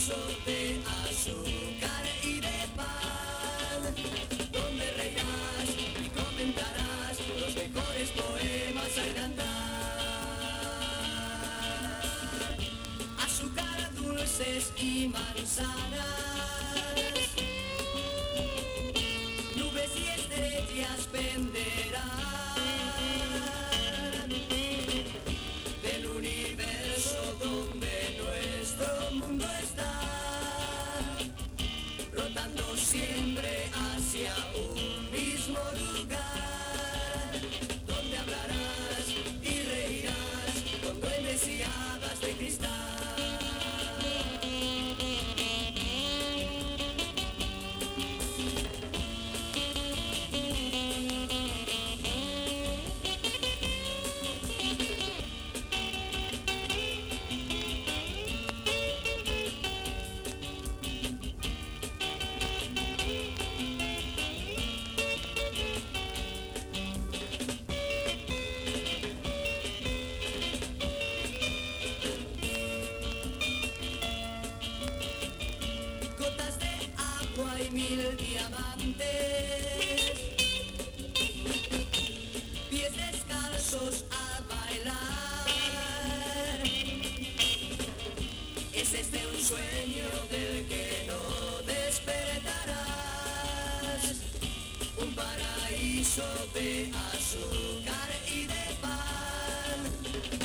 paraíso de azúcar y de pan, donde reirás y comentarás los mejores poemas al cantar. Azúcar, dulces y manzanas, nubes y estrellas penderán del universo donde nuestro mundo está, rotando siempre hacia un mismo lugar, donde hablarás y reirás con duendes y hadas de cristal. Gotas de agua y 1000 diamantes, pies descalzos a bailar. ¿Es este un sueño del que no despertarás? Un paraíso de azúcar y de pan,